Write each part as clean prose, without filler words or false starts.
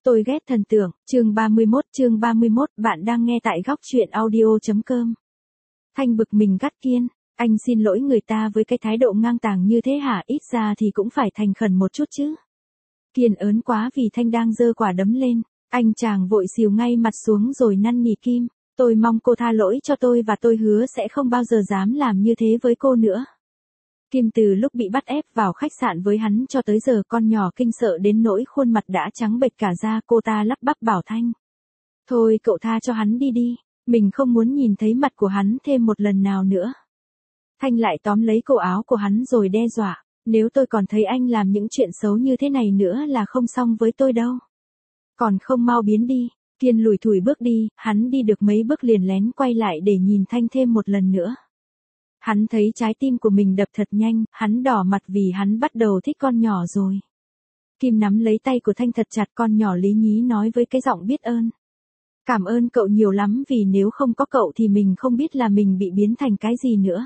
Tôi ghét thần tượng, chương 31, bạn đang nghe tại góc truyện audio.com. Thanh bực mình gắt Kiên, anh xin lỗi người ta với cái thái độ ngang tàng như thế hả, ít ra thì cũng phải thành khẩn một chút chứ. Kiên ớn quá vì Thanh đang giơ quả đấm lên, anh chàng vội xìu ngay mặt xuống rồi năn nỉ Kim, tôi mong cô tha lỗi cho tôi và tôi hứa sẽ không bao giờ dám làm như thế với cô nữa. Kim từ lúc bị bắt ép vào khách sạn với hắn cho tới giờ con nhỏ kinh sợ đến nỗi khuôn mặt đã trắng bệch cả da, cô ta lắp bắp bảo Thanh. Thôi cậu tha cho hắn đi, mình không muốn nhìn thấy mặt của hắn thêm một lần nào nữa. Thanh lại tóm lấy cổ áo của hắn rồi đe dọa, nếu tôi còn thấy anh làm những chuyện xấu như thế này nữa là không xong với tôi đâu. Còn không mau biến đi. Kiên lủi thủi bước đi, hắn đi được mấy bước liền lén quay lại để nhìn Thanh thêm một lần nữa. Hắn thấy trái tim của mình đập thật nhanh, hắn đỏ mặt vì hắn bắt đầu thích con nhỏ rồi. Kim nắm lấy tay của Thanh thật chặt, con nhỏ lý nhí nói với cái giọng biết ơn. Cảm ơn cậu nhiều lắm vì nếu không có cậu thì mình không biết là mình bị biến thành cái gì nữa.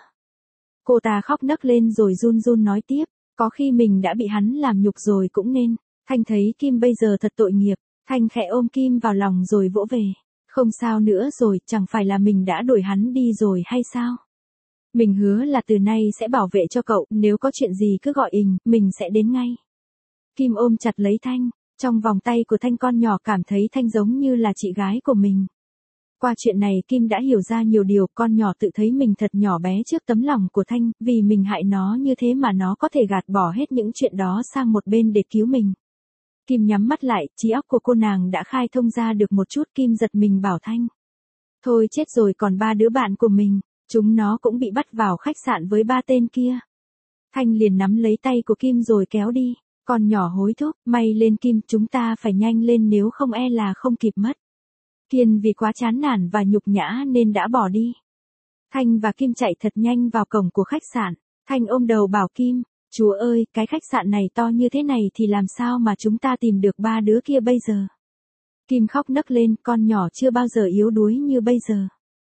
Cô ta khóc nấc lên rồi run run nói tiếp, có khi mình đã bị hắn làm nhục rồi cũng nên. Thanh thấy Kim bây giờ thật tội nghiệp, Thanh khẽ ôm Kim vào lòng rồi vỗ về. Không sao nữa rồi, chẳng phải là mình đã đuổi hắn đi rồi hay sao? Mình hứa là từ nay sẽ bảo vệ cho cậu, nếu có chuyện gì cứ gọi mình sẽ đến ngay. Kim ôm chặt lấy Thanh, trong vòng tay của Thanh con nhỏ cảm thấy Thanh giống như là chị gái của mình. Qua chuyện này Kim đã hiểu ra nhiều điều, con nhỏ tự thấy mình thật nhỏ bé trước tấm lòng của Thanh, vì mình hại nó như thế mà nó có thể gạt bỏ hết những chuyện đó sang một bên để cứu mình. Kim nhắm mắt lại, trí óc của cô nàng đã khai thông ra được một chút. Kim giật mình bảo Thanh. Thôi chết rồi, còn 3 đứa bạn của mình. Chúng nó cũng bị bắt vào khách sạn với 3 tên kia. Thanh liền nắm lấy tay của Kim rồi kéo đi. Con nhỏ hối thúc, may lên Kim, chúng ta phải nhanh lên nếu không e là không kịp mất. Kiên vì quá chán nản và nhục nhã nên đã bỏ đi. Thanh và Kim chạy thật nhanh vào cổng của khách sạn. Thanh ôm đầu bảo Kim, Chúa ơi, cái khách sạn này to như thế này thì làm sao mà chúng ta tìm được 3 đứa kia bây giờ. Kim khóc nấc lên, con nhỏ chưa bao giờ yếu đuối như bây giờ.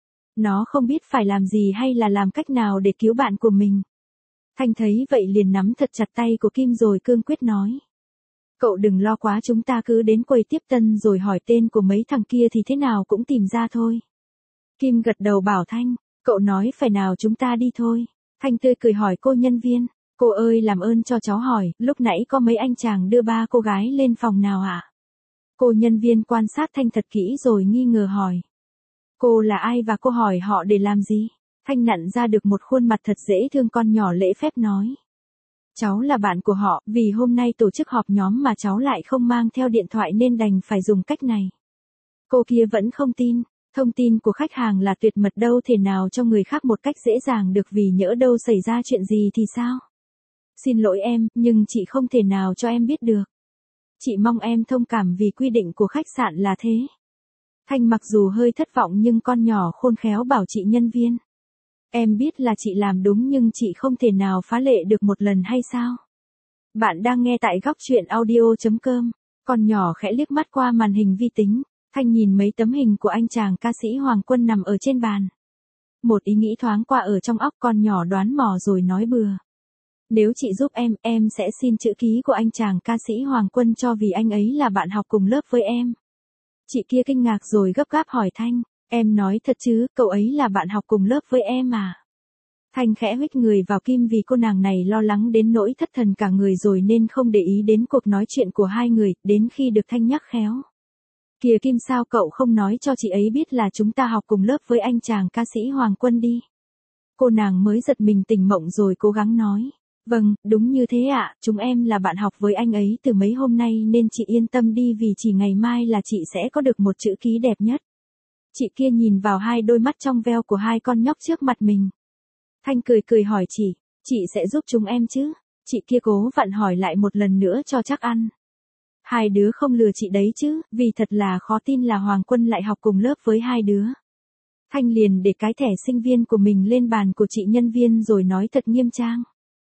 Nó không biết phải làm gì hay là làm cách nào để cứu bạn của mình. Thanh thấy vậy liền nắm thật chặt tay của Kim rồi cương quyết nói. Cậu đừng lo quá, chúng ta cứ đến quầy tiếp tân rồi hỏi tên của mấy thằng kia thì thế nào cũng tìm ra thôi. Kim gật đầu bảo Thanh, cậu nói phải nào chúng ta đi thôi. Thanh tươi cười hỏi cô nhân viên, cô ơi làm ơn cho cháu hỏi, lúc nãy có mấy anh chàng đưa 3 cô gái lên phòng nào ạ? Cô nhân viên quan sát Thanh thật kỹ rồi nghi ngờ hỏi. Cô là ai và cô hỏi họ để làm gì? Thanh nặn ra được một khuôn mặt thật dễ thương, con nhỏ lễ phép nói. Cháu là bạn của họ, vì hôm nay tổ chức họp nhóm mà cháu lại không mang theo điện thoại nên đành phải dùng cách này. Cô kia vẫn không tin, thông tin của khách hàng là tuyệt mật, đâu thể nào cho người khác một cách dễ dàng được, vì nhỡ đâu xảy ra chuyện gì thì sao? Xin lỗi em, nhưng chị không thể nào cho em biết được. Chị mong em thông cảm vì quy định của khách sạn là thế. Thanh mặc dù hơi thất vọng nhưng con nhỏ khôn khéo bảo chị nhân viên. Em biết là chị làm đúng nhưng chị không thể nào phá lệ được một lần hay sao? Bạn đang nghe tại góc truyện audio.com. Con nhỏ khẽ liếc mắt qua màn hình vi tính. Thanh nhìn mấy tấm hình của anh chàng ca sĩ Hoàng Quân nằm ở trên bàn. Một ý nghĩ thoáng qua ở trong óc con nhỏ đoán mò rồi nói bừa. Nếu chị giúp em sẽ xin chữ ký của anh chàng ca sĩ Hoàng Quân cho, vì anh ấy là bạn học cùng lớp với em. Chị kia kinh ngạc rồi gấp gáp hỏi Thanh, em nói thật chứ, cậu ấy là bạn học cùng lớp với em à? Thanh khẽ huých người vào Kim vì cô nàng này lo lắng đến nỗi thất thần cả người rồi nên không để ý đến cuộc nói chuyện của hai người, đến khi được Thanh nhắc khéo. Kìa Kim, sao cậu không nói cho chị ấy biết là chúng ta học cùng lớp với anh chàng ca sĩ Hoàng Quân đi? Cô nàng mới giật mình tỉnh mộng rồi cố gắng nói. Vâng, đúng như thế ạ, chúng em là bạn học với anh ấy từ mấy hôm nay nên chị yên tâm đi, vì chỉ ngày mai là chị sẽ có được một chữ ký đẹp nhất. Chị kia nhìn vào hai đôi mắt trong veo của hai con nhóc trước mặt mình. Thanh cười cười hỏi chị sẽ giúp chúng em chứ? Chị kia cố vặn hỏi lại một lần nữa cho chắc ăn. Hai đứa không lừa chị đấy chứ, vì thật là khó tin là Hoàng Quân lại học cùng lớp với hai đứa. Thanh liền để cái thẻ sinh viên của mình lên bàn của chị nhân viên rồi nói thật nghiêm trang.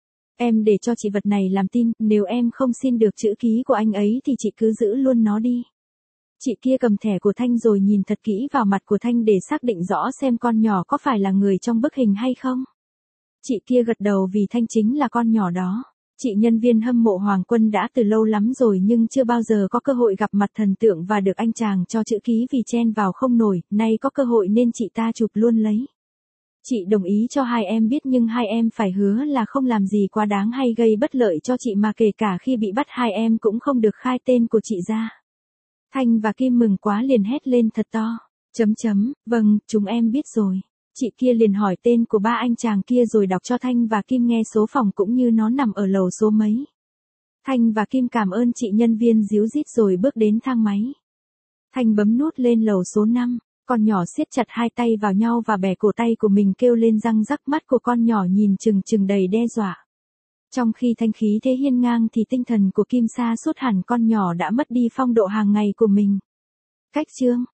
Em để cho chị vật này làm tin, nếu em không xin được chữ ký của anh ấy thì chị cứ giữ luôn nó đi. Chị kia cầm thẻ của Thanh rồi nhìn thật kỹ vào mặt của Thanh để xác định rõ xem con nhỏ có phải là người trong bức hình hay không. Chị kia gật đầu vì Thanh chính là con nhỏ đó. Chị nhân viên hâm mộ Hoàng Quân đã từ lâu lắm rồi nhưng chưa bao giờ có cơ hội gặp mặt thần tượng và được anh chàng cho chữ ký vì chen vào không nổi, nay có cơ hội nên chị ta chụp luôn lấy. Chị đồng ý cho hai em biết nhưng hai em phải hứa là không làm gì quá đáng hay gây bất lợi cho chị mà kể cả khi bị bắt hai em cũng không được khai tên của chị ra. Thanh và Kim mừng quá liền hét lên thật to. Vâng, chúng em biết rồi. Chị kia liền hỏi tên của ba anh chàng kia rồi đọc cho Thanh và Kim nghe số phòng cũng như nó nằm ở lầu số mấy. Thanh và Kim cảm ơn chị nhân viên díu dít rồi bước đến thang máy. Thanh bấm nút lên lầu số 5, con nhỏ siết chặt hai tay vào nhau và bẻ cổ tay của mình kêu lên răng rắc, mắt của con nhỏ nhìn chừng chừng đầy đe dọa. Trong khi Thanh khí thế hiên ngang thì tinh thần của Kim sa sút hẳn, con nhỏ đã mất đi phong độ hàng ngày của mình. Cách chương